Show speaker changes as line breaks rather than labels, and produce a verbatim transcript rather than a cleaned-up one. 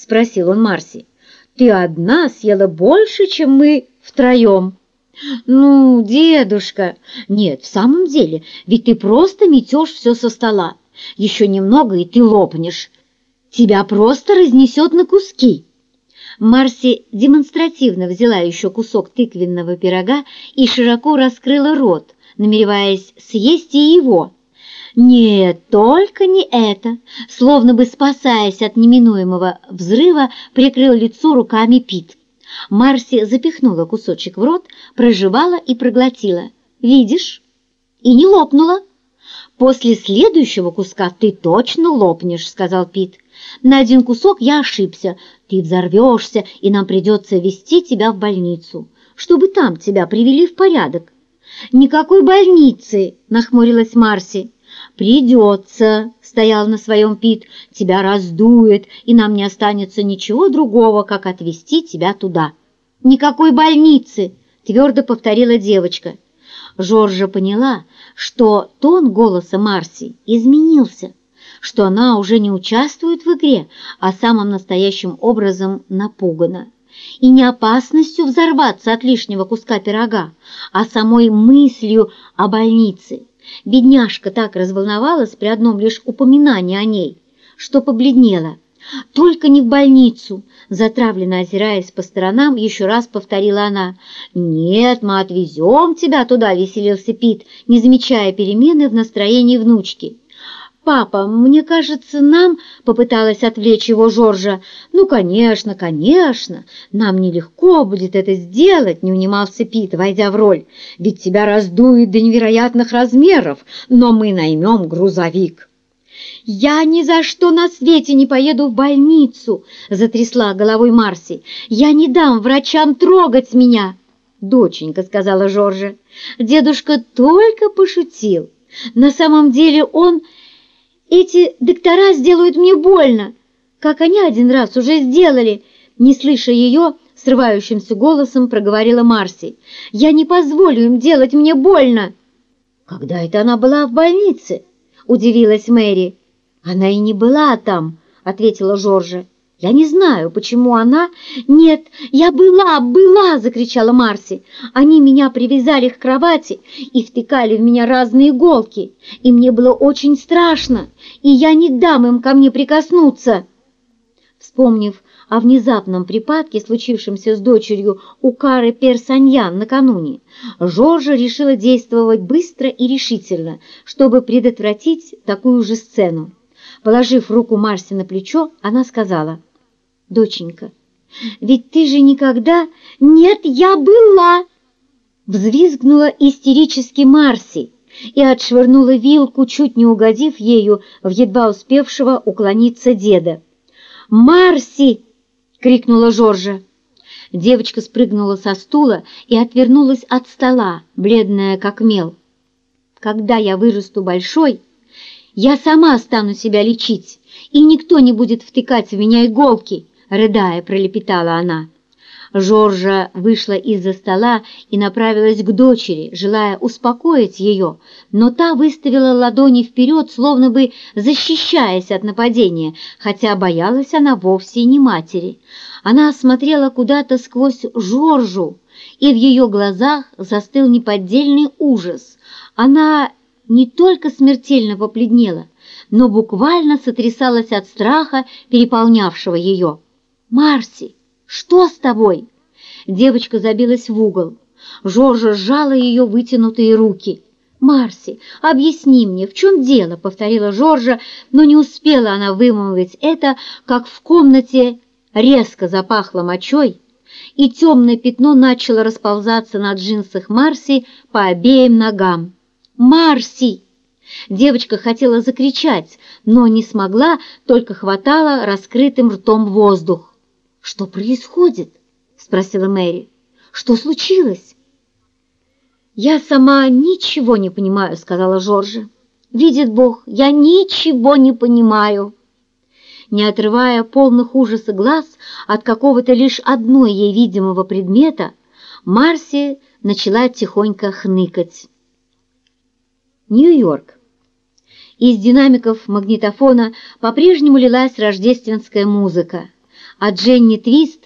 спросил он Марси. «Ты одна съела больше, чем мы втроем». «Ну, дедушка...» «Нет, в самом деле, ведь ты просто метешь все со стола. Еще немного, и ты лопнешь. Тебя просто разнесет на куски». Марси демонстративно взяла еще кусок тыквенного пирога и широко раскрыла рот, намереваясь съесть и его. «Нет, только не это!» Словно бы спасаясь от неминуемого взрыва, прикрыл лицо руками Пит. Марси запихнула кусочек в рот, прожевала и проглотила. «Видишь? И не лопнула!» «После следующего куска ты точно лопнешь», — сказал Пит. «На один кусок я ошибся. Ты взорвешься, и нам придется везти тебя в больницу, чтобы там тебя привели в порядок». «Никакой больницы!» — нахмурилась Марси. «Придется», — стоял на своем Пит, — «тебя раздует, и нам не останется ничего другого, как отвезти тебя туда». «Никакой больницы», — твердо повторила девочка. Жоржа поняла, что тон голоса Марси изменился, что она уже не участвует в игре, а самым настоящим образом напугана. И не опасностью взорваться от лишнего куска пирога, а самой мыслью о больнице. Бедняжка так разволновалась при одном лишь упоминании о ней, что побледнела. «Только не в больницу!» Затравленно озираясь по сторонам, еще раз повторила она. «Нет, мы отвезем тебя туда», — веселился Пит, не замечая перемены в настроении внучки. «Папа, мне кажется, нам...» — попыталась отвлечь его Жоржа. «Ну, конечно, конечно, нам нелегко будет это сделать», — не унимался Пит, войдя в роль. «Ведь тебя раздует до невероятных размеров, но мы наймем грузовик». «Я ни за что на свете не поеду в больницу», — затрясла головой Марси. «Я не дам врачам трогать меня». «Доченька», — сказала Жоржа, — «дедушка только пошутил. На самом деле он... Эти доктора сделают мне больно, как они один раз уже сделали», — не слыша ее, срывающимся голосом проговорила Марси. «Я не позволю им делать мне больно». «Когда это она была в больнице?» — удивилась Мэри. «Она и не была там», — ответила Жоржа. «Я не знаю, почему она...» «Нет, я была, была!» — закричала Марси. «Они меня привязали к кровати и втыкали в меня разные иголки, и мне было очень страшно, и я не дам им ко мне прикоснуться». Вспомнив о внезапном припадке, случившемся с дочерью у Кары Персаньян накануне, Жоржа решила действовать быстро и решительно, чтобы предотвратить такую же сцену. Положив руку Марси на плечо, она сказала: «Доченька, ведь ты же никогда...» «Нет, я была!» Взвизгнула истерически Марси и отшвырнула вилку, чуть не угодив ею в едва успевшего уклониться деда. «Марси!» — крикнула Жоржа. Девочка спрыгнула со стула и отвернулась от стола, бледная как мел. «Когда я вырасту большой, я сама стану себя лечить, и никто не будет втыкать в меня иголки», — рыдая, пролепетала она. Жоржа вышла из-за стола и направилась к дочери, желая успокоить ее, но та выставила ладони вперед, словно бы защищаясь от нападения, хотя боялась она вовсе не матери. Она смотрела куда-то сквозь Жоржу, и в ее глазах застыл неподдельный ужас. Она не только смертельно побледнела, но буквально сотрясалась от страха, переполнявшего ее. «Марси, что с тобой?» Девочка забилась в угол. Жоржа сжала ее вытянутые руки. «Марси, объясни мне, в чем дело?» — повторила Жоржа, но не успела она вымолвить это, как в комнате резко запахло мочой, и темное пятно начало расползаться на джинсах Марси по обеим ногам. «Марси!» Девочка хотела закричать, но не смогла, только хватала раскрытым ртом воздух. «Что происходит?» — спросила Мэри. «Что случилось?» «Я сама ничего не понимаю», — сказала Жоржа. «Видит Бог, я ничего не понимаю». Не отрывая полных ужаса глаз от какого-то лишь одной ей видимого предмета, Марси начала тихонько хныкать. Нью-Йорк. Из динамиков магнитофона по-прежнему лилась рождественская музыка. а Дженни Твист